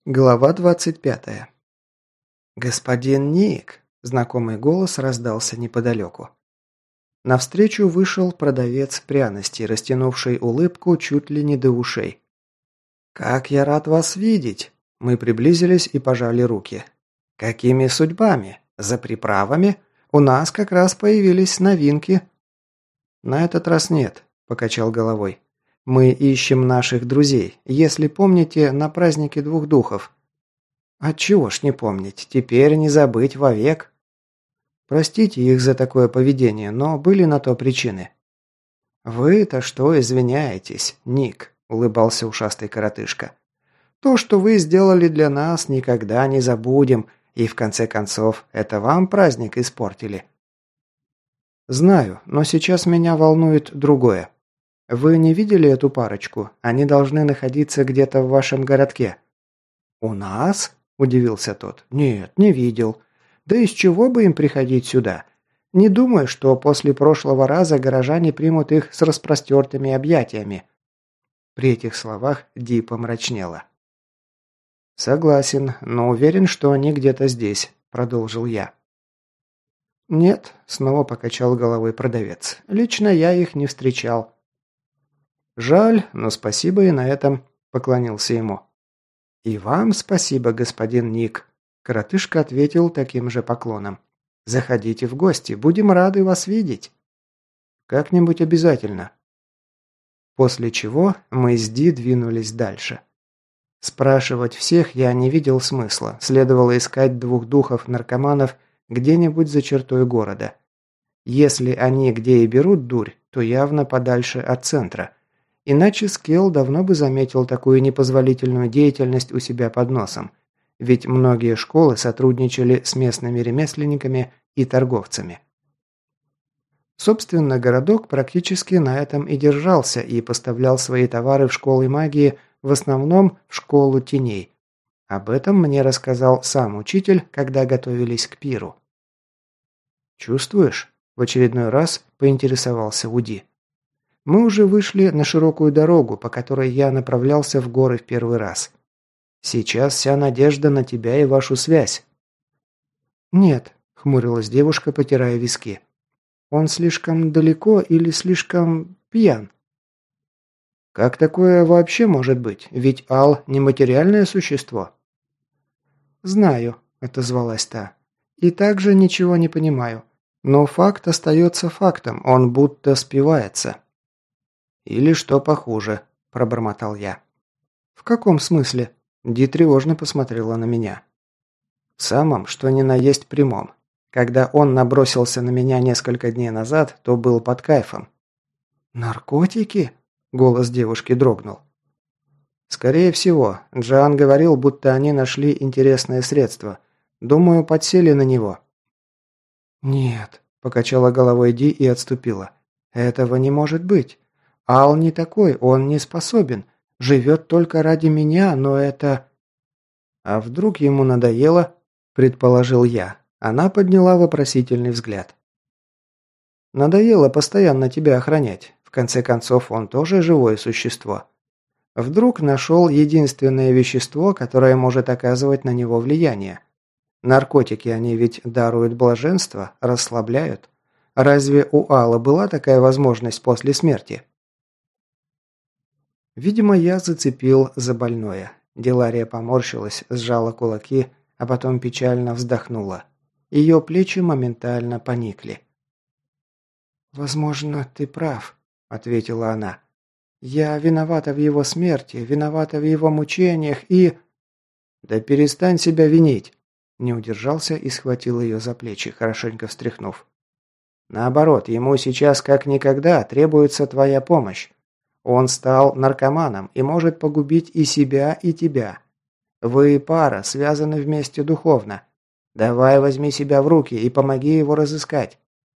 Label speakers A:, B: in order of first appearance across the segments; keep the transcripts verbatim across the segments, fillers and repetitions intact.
A: Глава двадцать пятая. «Господин Ник!» – знакомый голос раздался неподалеку. Навстречу вышел продавец пряностей, растянувший улыбку чуть ли не до ушей. «Как я рад вас видеть!» Мы приблизились и пожали руки. «Какими судьбами? За приправами? У нас как раз появились новинки». «На этот раз нет», – покачал головой. «Мы ищем наших друзей. Если помните, на празднике двух духов». «Отчего ж не помнить? Теперь не забыть вовек». «Простите их за такое поведение, но были на то причины». «Вы-то что извиняетесь, Ник?» – улыбался ушастый коротышка. «То, что вы сделали для нас, никогда не забудем, и в конце концов, это вам праздник испортили». «Знаю, но сейчас меня волнует другое. Вы не видели эту парочку? Они должны находиться где-то в вашем городке». «У нас?» – удивился тот. «Нет, не видел. Да из чего бы им приходить сюда? Не думаю, что после прошлого раза горожане примут их с распростертыми объятиями». При этих словах Ди помрачнела. «Согласен, но уверен, что они где-то здесь», – продолжил я. «Нет», – снова покачал головой продавец. «Лично я их не встречал». «Жаль, но спасибо и на этом», – поклонился ему. «И вам спасибо, господин Ник», – коротышка ответил таким же поклоном. «Заходите в гости, будем рады вас видеть». «Как-нибудь обязательно». После чего мы с Ди двинулись дальше. Спрашивать всех я не видел смысла, следовало искать двух духов-наркоманов где-нибудь за чертой города. Если они где и берут дурь, то явно подальше от центра. Иначе Скелл давно бы заметил такую непозволительную деятельность у себя под носом, ведь многие школы сотрудничали с местными ремесленниками и торговцами. Собственно, городок практически на этом и держался и поставлял свои товары в школы магии, в основном в школу теней. Об этом мне рассказал сам учитель, когда готовились к пиру. «Чувствуешь?» – в очередной раз поинтересовался Уди. Мы уже вышли на широкую дорогу, по которой я направлялся в горы в первый раз. Сейчас вся надежда на тебя и вашу связь. «Нет», – хмурилась девушка, потирая виски. «Он слишком далеко или слишком пьян?» «Как такое вообще может быть? Ведь Ал – нематериальное существо». «Знаю», – отозвалась та. «И также ничего не понимаю. Но факт остается фактом, он будто спивается». «Или что похуже», – пробормотал я. «В каком смысле?» – Ди тревожно посмотрела на меня. «В самом, что ни на есть прямом. Когда он набросился на меня несколько дней назад, то был под кайфом». «Наркотики?» – голос девушки дрогнул. «Скорее всего. Джоан говорил, будто они нашли интересное средство. Думаю, подсели на него». «Нет», – покачала головой Ди и отступила. «Этого не может быть. Ал не такой, он не способен. Живет только ради меня, но это...» «А вдруг ему надоело?» – предположил я. Она подняла вопросительный взгляд. «Надоело постоянно тебя охранять. В конце концов, он тоже живое существо. Вдруг нашел единственное вещество, которое может оказывать на него влияние. Наркотики, они ведь даруют блаженство, расслабляют. Разве у Алла была такая возможность после смерти?» Видимо, я зацепил за больное. Делария поморщилась, сжала кулаки, а потом печально вздохнула. Ее плечи моментально поникли. «Возможно, ты прав», — ответила она. «Я виновата в его смерти, виновата в его мучениях и...» «Да перестань себя винить», — не удержался и схватил ее за плечи, хорошенько встряхнув. «Наоборот, ему сейчас как никогда требуется твоя помощь. Он стал наркоманом и может погубить и себя, и тебя. Вы пара, связаны вместе духовно. Давай возьми себя в руки и помоги его разыскать».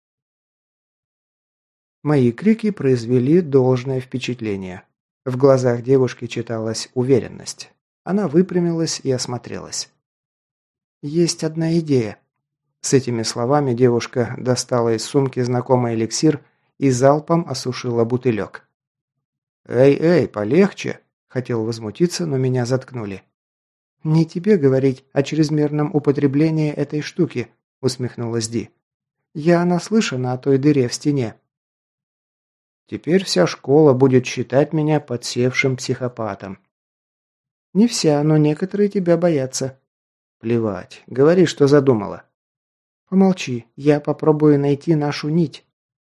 A: Мои крики произвели должное впечатление. В глазах девушки читалась уверенность. Она выпрямилась и осмотрелась. «Есть одна идея». С этими словами девушка достала из сумки знакомый эликсир и залпом осушила бутылек. «Эй, эй, полегче!» – хотел возмутиться, но меня заткнули. «Не тебе говорить о чрезмерном употреблении этой штуки», – усмехнулась Ди. «Я наслышана о той дыре в стене». «Теперь вся школа будет считать меня подсевшим психопатом». «Не вся, но некоторые тебя боятся». «Плевать. Говори, что задумала». «Помолчи. Я попробую найти нашу нить».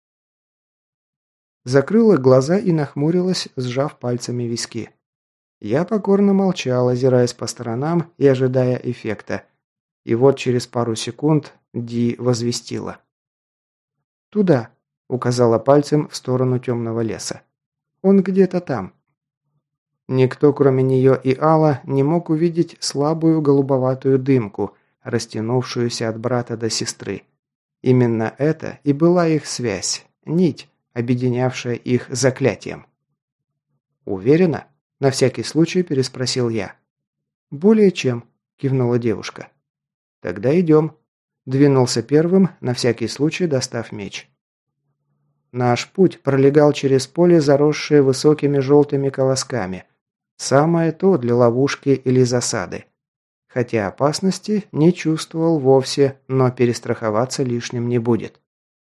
A: Закрыла глаза и нахмурилась, сжав пальцами виски. Я покорно молчал, озираясь по сторонам и ожидая эффекта. И вот через пару секунд Ди возвестила. «Туда», — указала пальцем в сторону темного леса. «Он где-то там». Никто, кроме нее и Алла, не мог увидеть слабую голубоватую дымку, растянувшуюся от брата до сестры. Именно это и была их связь, нить, объединявшая их заклятием. «Уверена?» – на всякий случай переспросил я. «Более чем», – кивнула девушка. «Тогда идем», – двинулся первым, на всякий случай достав меч. Наш путь пролегал через поле, заросшее высокими желтыми колосками. Самое то для ловушки или засады. Хотя опасности не чувствовал вовсе, но перестраховаться лишним не будет.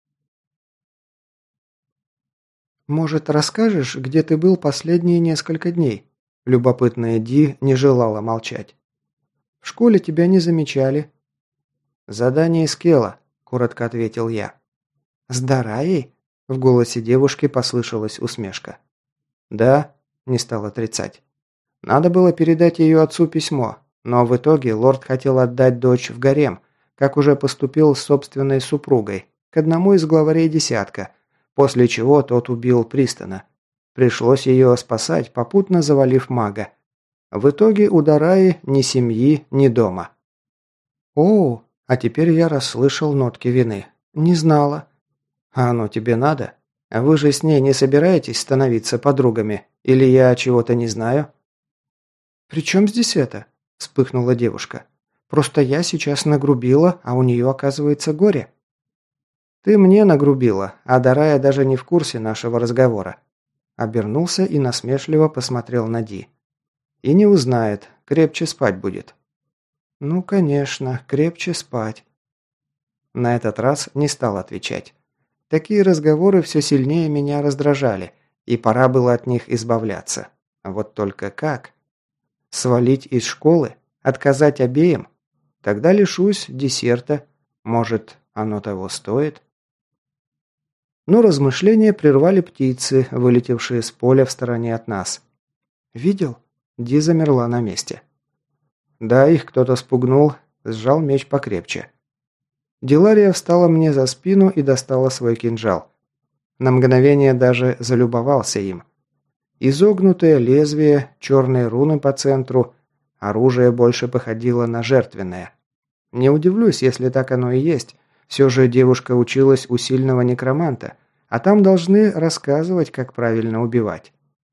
A: «Может, расскажешь, где ты был последние несколько дней?» Любопытная Ди не желала молчать. «В школе тебя не замечали». «Задание Скелла», – коротко ответил я. «С Дараей?» – в голосе девушки послышалась усмешка. «Да», – не стал отрицать. «Надо было передать ее отцу письмо, но в итоге лорд хотел отдать дочь в гарем, как уже поступил с собственной супругой, к одному из главарей десятка, после чего тот убил Пристона. Пришлось ее спасать, попутно завалив мага. В итоге у Дараи ни семьи, ни дома». «О, а теперь я расслышал нотки вины. Не знала». «А оно тебе надо? Вы же с ней не собираетесь становиться подругами? Или я чего-то не знаю?» «При чем здесь это?» – вспыхнула девушка. «Просто я сейчас нагрубила, а у нее, оказывается, горе». «Ты мне нагрубила, а Дарая даже не в курсе нашего разговора». Обернулся и насмешливо посмотрел на Ди. «И не узнает, крепче спать будет». «Ну, конечно, крепче спать». На этот раз не стал отвечать. Такие разговоры все сильнее меня раздражали, и пора было от них избавляться. Вот только как? Свалить из школы? Отказать обеим? Тогда лишусь десерта. Может, оно того стоит? Но размышления прервали птицы, вылетевшие с поля в стороне от нас. «Видел?» Ди замерла на месте. Да, их кто-то спугнул, сжал меч покрепче. Дилария встала мне за спину и достала свой кинжал. На мгновение даже залюбовался им. Изогнутое лезвие, черные руны по центру, оружие больше походило на жертвенное. Не удивлюсь, если так оно и есть. Все же девушка училась у сильного некроманта, а там должны рассказывать, как правильно убивать.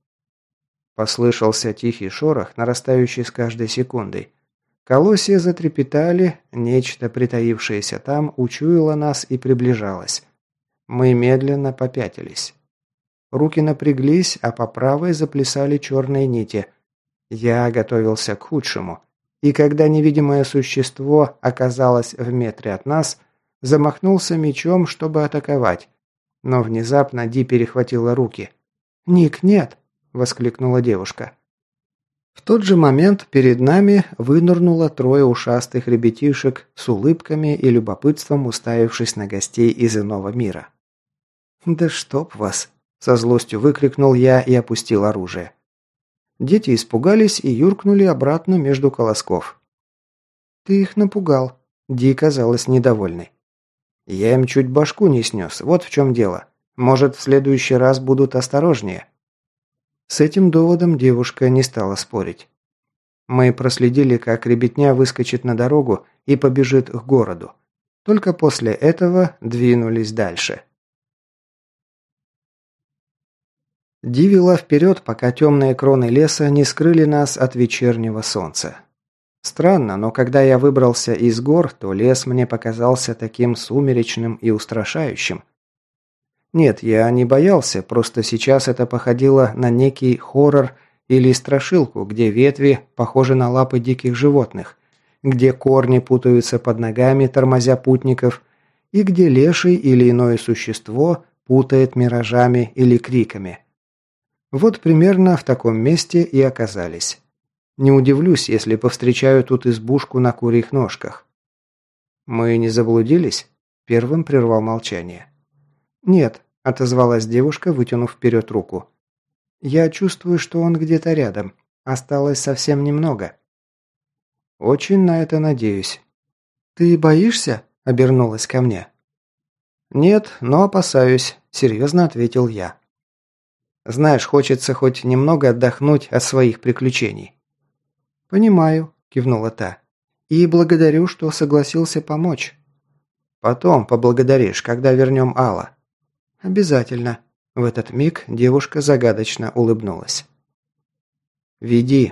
A: Послышался тихий шорох, нарастающий с каждой секундой. Колосья затрепетали, нечто, притаившееся там, учуяло нас и приближалось. Мы медленно попятились. Руки напряглись, а по правой заплясали черные нити. Я готовился к худшему. И когда невидимое существо оказалось в метре от нас, замахнулся мечом, чтобы атаковать. Но внезапно Ди перехватила руки. «Ник, нет!» – воскликнула девушка. В тот же момент перед нами вынырнуло трое ушастых ребятишек с улыбками и любопытством, уставившись на гостей из иного мира. «Да чтоб вас!» – со злостью выкрикнул я и опустил оружие. Дети испугались и юркнули обратно между колосков. «Ты их напугал», – Ди казалась недовольной. «Я им чуть башку не снес, вот в чем дело. Может, в следующий раз будут осторожнее». С этим доводом девушка не стала спорить. Мы проследили, как ребятня выскочит на дорогу и побежит к городу. Только после этого двинулись дальше. Ди вела вперед, пока темные кроны леса не скрыли нас от вечернего солнца. Странно, но когда я выбрался из гор, то лес мне показался таким сумеречным и устрашающим. Нет, я не боялся, просто сейчас это походило на некий хоррор или страшилку, где ветви похожи на лапы диких животных, где корни путаются под ногами, тормозя путников, и где леший или иное существо путает миражами или криками. Вот примерно в таком месте и оказались. Не удивлюсь, если повстречаю тут избушку на курьих ножках. «Мы не заблудились?» – первым прервал молчание. «Нет», – отозвалась девушка, вытянув вперед руку. «Я чувствую, что он где-то рядом. Осталось совсем немного». «Очень на это надеюсь». «Ты боишься?» – обернулась ко мне. «Нет, но опасаюсь», – серьезно ответил я. «Знаешь, хочется хоть немного отдохнуть от своих приключений». «Понимаю», – кивнула та. «И благодарю, что согласился помочь». «Потом поблагодаришь, когда вернем Алла». «Обязательно». В этот миг девушка загадочно улыбнулась. «Веди».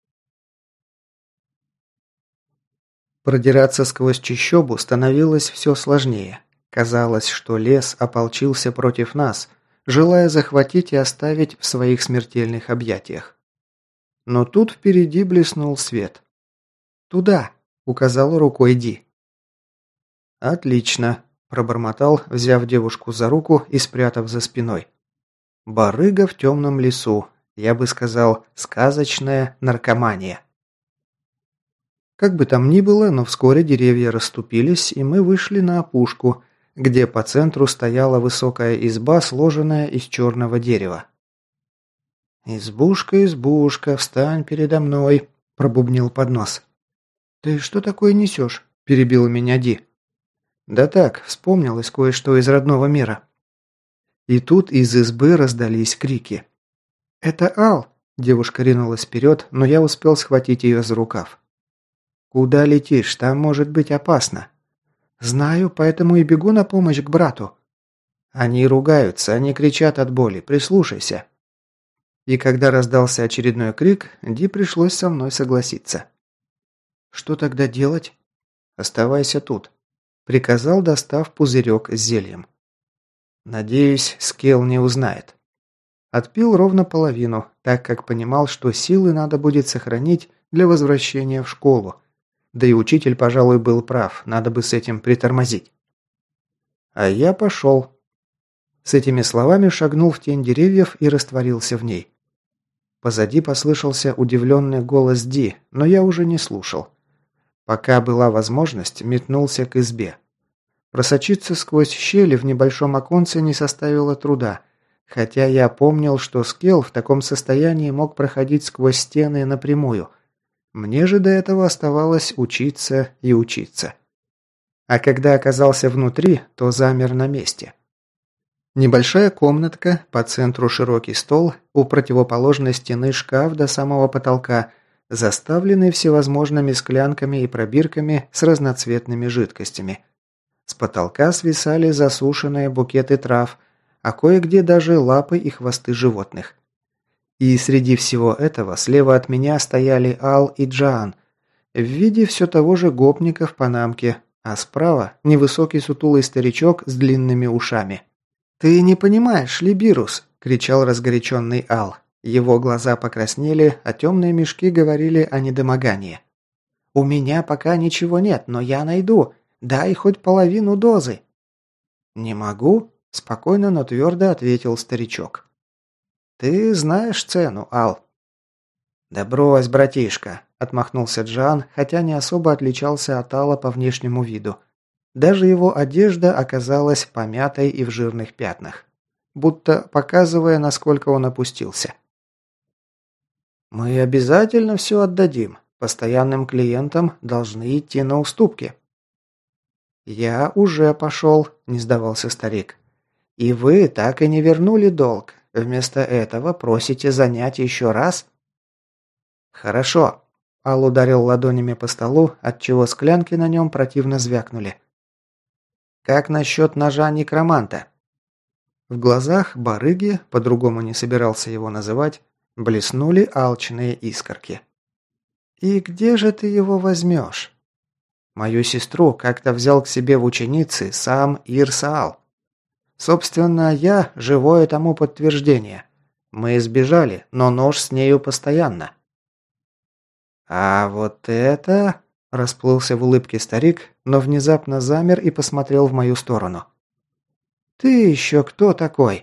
A: Продираться сквозь чащобу становилось все сложнее. Казалось, что лес ополчился против нас, желая захватить и оставить в своих смертельных объятиях. Но тут впереди блеснул свет. «Туда!» – указала рукой Ди. «Отлично!» – пробормотал, взяв девушку за руку и спрятав за спиной. «Барыга в темном лесу, я бы сказал, сказочная наркомания». Как бы там ни было, но вскоре деревья расступились, и мы вышли на опушку, где по центру стояла высокая изба, сложенная из черного дерева. «Избушка, избушка, встань передо мной», – пробубнил под нос. «Ты что такое несешь?» – перебил меня Ди. «Да так, вспомнилось кое-что из родного мира». И тут из избы раздались крики. «Это Ал!» – девушка ринулась вперед, но я успел схватить ее за рукав. «Куда летишь? Там может быть опасно». «Знаю, поэтому и бегу на помощь к брату». «Они ругаются, они кричат от боли, прислушайся». И когда раздался очередной крик, Ди пришлось со мной согласиться. «Что тогда делать?» «Оставайся тут», – приказал, достав пузырек с зельем. «Надеюсь, Скелл не узнает». Отпил ровно половину, так как понимал, что силы надо будет сохранить для возвращения в школу. Да и учитель, пожалуй, был прав, надо бы с этим притормозить. «А я пошел». С этими словами шагнул в тень деревьев и растворился в ней. Позади послышался удивленный голос Ди, но я уже не слушал. Пока была возможность, метнулся к избе. Просочиться сквозь щели в небольшом оконце не составило труда, хотя я помнил, что Скелл в таком состоянии мог проходить сквозь стены напрямую. Мне же до этого оставалось учиться и учиться. А когда оказался внутри, то замер на месте. Небольшая комнатка, по центру широкий стол, у противоположной стены шкаф до самого потолка, заставленный всевозможными склянками и пробирками с разноцветными жидкостями. С потолка свисали засушенные букеты трав, а кое-где даже лапы и хвосты животных. И среди всего этого слева от меня стояли Ал и Джоан, в виде все того же гопника в панамке, а справа невысокий сутулый старичок с длинными ушами. «Ты не понимаешь, Либирус!» – кричал разгоряченный Ал. Его глаза покраснели, а темные мешки говорили о недомогании. «У меня пока ничего нет, но я найду. Дай хоть половину дозы». «Не могу», – спокойно, но твердо ответил старичок. «Ты знаешь цену, Ал». «Да брось, братишка», – отмахнулся Джан, хотя не особо отличался от Алла по внешнему виду. Даже его одежда оказалась помятой и в жирных пятнах, будто показывая, насколько он опустился. «Мы обязательно все отдадим. Постоянным клиентам должны идти на уступки». «Я уже пошел», – не сдавался старик. «И вы так и не вернули долг. Вместо этого просите занять еще раз?» «Хорошо», – Ал ударил ладонями по столу, отчего склянки на нем противно звякнули. «Как насчет ножа некроманта?» В глазах барыги, по-другому не собирался его называть, блеснули алчные искорки. «И где же ты его возьмешь?» «Мою сестру как-то взял к себе в ученицы сам Ирсаал. Собственно, я – живое тому подтверждение. Мы сбежали, но нож с нею постоянно». «А вот это...» – расплылся в улыбке старик, но внезапно замер и посмотрел в мою сторону. «Ты еще кто такой?»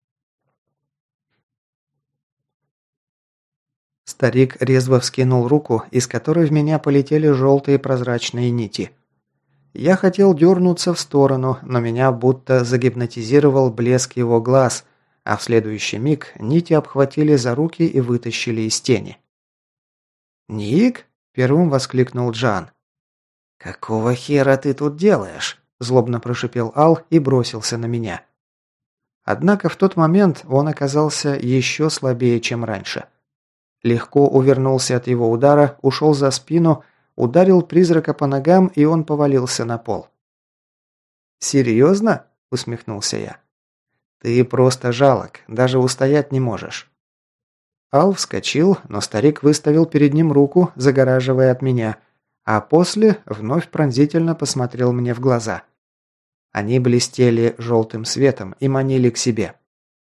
A: Старик резво вскинул руку, из которой в меня полетели желтые прозрачные нити. Я хотел дернуться в сторону, но меня будто загипнотизировал блеск его глаз, а в следующий миг нити обхватили за руки и вытащили из тени. «Ник?» – первым воскликнул Джан. «Какого хера ты тут делаешь?» – злобно прошипел Ал и бросился на меня. Однако в тот момент он оказался еще слабее, чем раньше. Легко увернулся от его удара, ушел за спину, ударил призрака по ногам, и он повалился на пол. «Серьезно?» – усмехнулся я. «Ты просто жалок, даже устоять не можешь». Ал вскочил, но старик выставил перед ним руку, загораживая от меня, а после вновь пронзительно посмотрел мне в глаза. Они блестели желтым светом и манили к себе.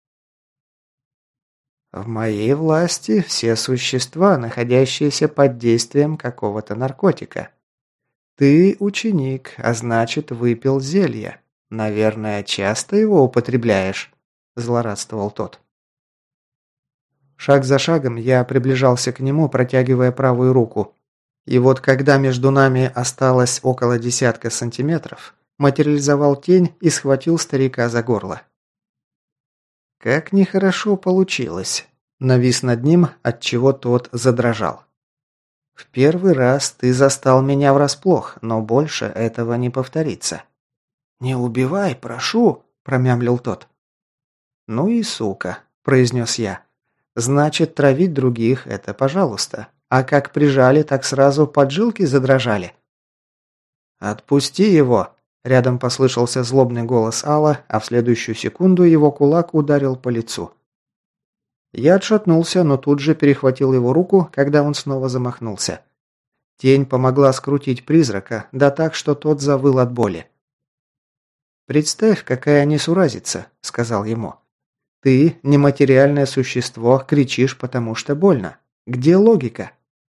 A: «В моей власти все существа, находящиеся под действием какого-то наркотика. Ты ученик, а значит, выпил зелье. Наверное, часто его употребляешь?» – злорадствовал тот. Шаг за шагом я приближался к нему, протягивая правую руку. И вот когда между нами осталось около десятка сантиметров, материализовал тень и схватил старика за горло. «Как нехорошо получилось», – навис над ним, отчего тот задрожал. «В первый раз ты застал меня врасплох, но больше этого не повторится». «Не убивай, прошу», – промямлил тот. «Ну и сука», – произнес я. «Значит, травить других – это пожалуйста. А как прижали, так сразу поджилки задрожали». «Отпусти его», – рядом послышался злобный голос Алла, а в следующую секунду его кулак ударил по лицу. Я отшатнулся, но тут же перехватил его руку, когда он снова замахнулся. Тень помогла скрутить призрака, да так, что тот завыл от боли. «Представь, какая несуразица», – сказал ему. «Ты, нематериальное существо, кричишь, потому что больно. Где логика?»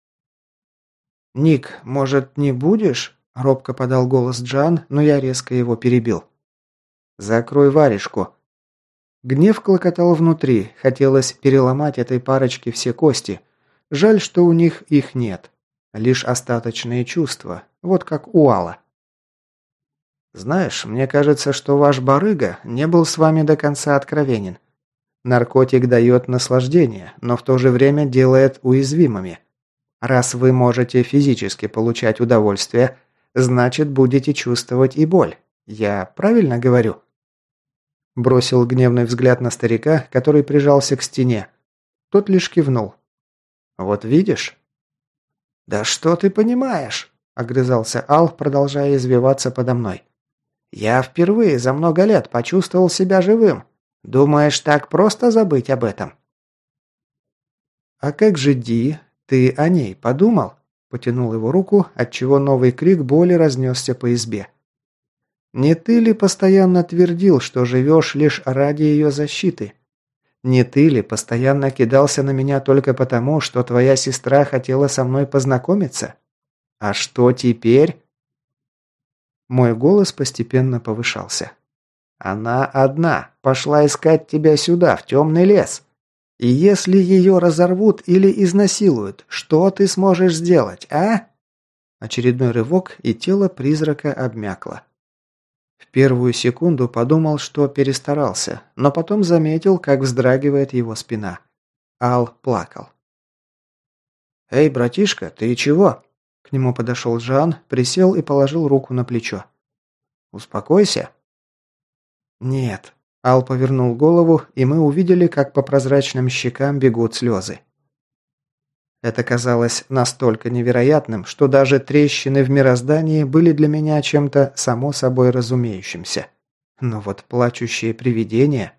A: «Ник, может, не будешь?» – робко подал голос Джан, но я резко его перебил. «Закрой варежку». Гнев клокотал внутри, хотелось переломать этой парочке все кости. Жаль, что у них их нет. Лишь остаточные чувства, вот как у Алла. «Знаешь, мне кажется, что ваш барыга не был с вами до конца откровенен. Наркотик дает наслаждение, но в то же время делает уязвимыми. Раз вы можете физически получать удовольствие, значит, будете чувствовать и боль. Я правильно говорю?» Бросил гневный взгляд на старика, который прижался к стене. Тот лишь кивнул. «Вот видишь?» «Да что ты понимаешь?» – огрызался Ал, продолжая извиваться подо мной. «Я впервые за много лет почувствовал себя живым. Думаешь, так просто забыть об этом?» «А как же Ди? Ты о ней подумал?» – потянул его руку, отчего новый крик боли разнесся по избе. «Не ты ли постоянно твердил, что живешь лишь ради ее защиты? Не ты ли постоянно кидался на меня только потому, что твоя сестра хотела со мной познакомиться? А что теперь?» Мой голос постепенно повышался. «Она одна, пошла искать тебя сюда, в темный лес. И если ее разорвут или изнасилуют, что ты сможешь сделать, а?» Очередной рывок, и тело призрака обмякло. В первую секунду подумал, что перестарался, но потом заметил, как вздрагивает его спина. Ал плакал. «Эй, братишка, ты чего?» К нему подошел Жан, присел и положил руку на плечо. «Успокойся». «Нет». Ал повернул голову, и мы увидели, как по прозрачным щекам бегут слезы. Это казалось настолько невероятным, что даже трещины в мироздании были для меня чем-то само собой разумеющимся. Но вот плачущие привидения...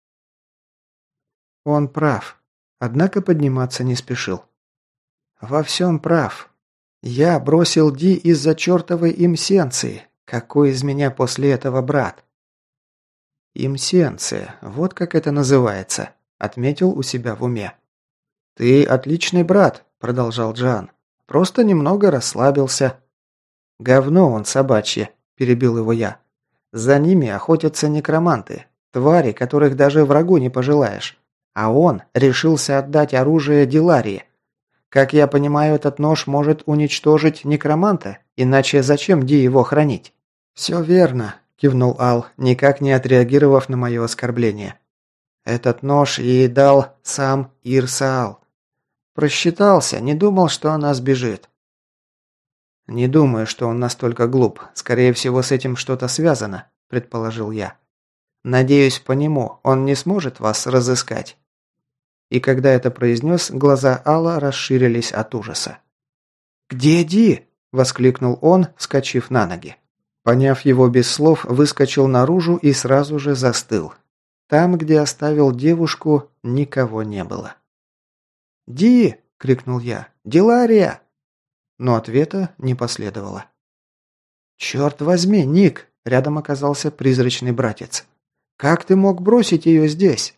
A: Он прав. Однако подниматься не спешил. Во всем прав. Я бросил Ди из-за чертовой имсенции. Какой из меня после этого брат? Имсенция, вот как это называется. отметил у себя в уме. «Ты отличный брат», – продолжал Джан. «Просто немного расслабился». «Говно он собачье», – перебил его я. «За ними охотятся некроманты, твари, которых даже врагу не пожелаешь. А он решился отдать оружие Диларии. Как я понимаю, этот нож может уничтожить некроманта, иначе зачем Ди его хранить?» «Все верно», – кивнул Ал, никак не отреагировав на мое оскорбление. «Этот нож ей дал сам Ирсаал. Просчитался, не думал, что она сбежит». «Не думаю, что он настолько глуп. Скорее всего, с этим что-то связано», – предположил я. «Надеюсь, по нему он не сможет вас разыскать». И когда это произнес, глаза Алла расширились от ужаса. «Где Ди?» – воскликнул он, вскочив на ноги. Поняв его без слов, выскочил наружу и сразу же застыл. Там, где оставил девушку, никого не было. «Ди!» – крикнул я. «Дилария!» Но ответа не последовало. «Черт возьми, Ник!» – рядом оказался призрачный братец. «Как ты мог бросить ее здесь?»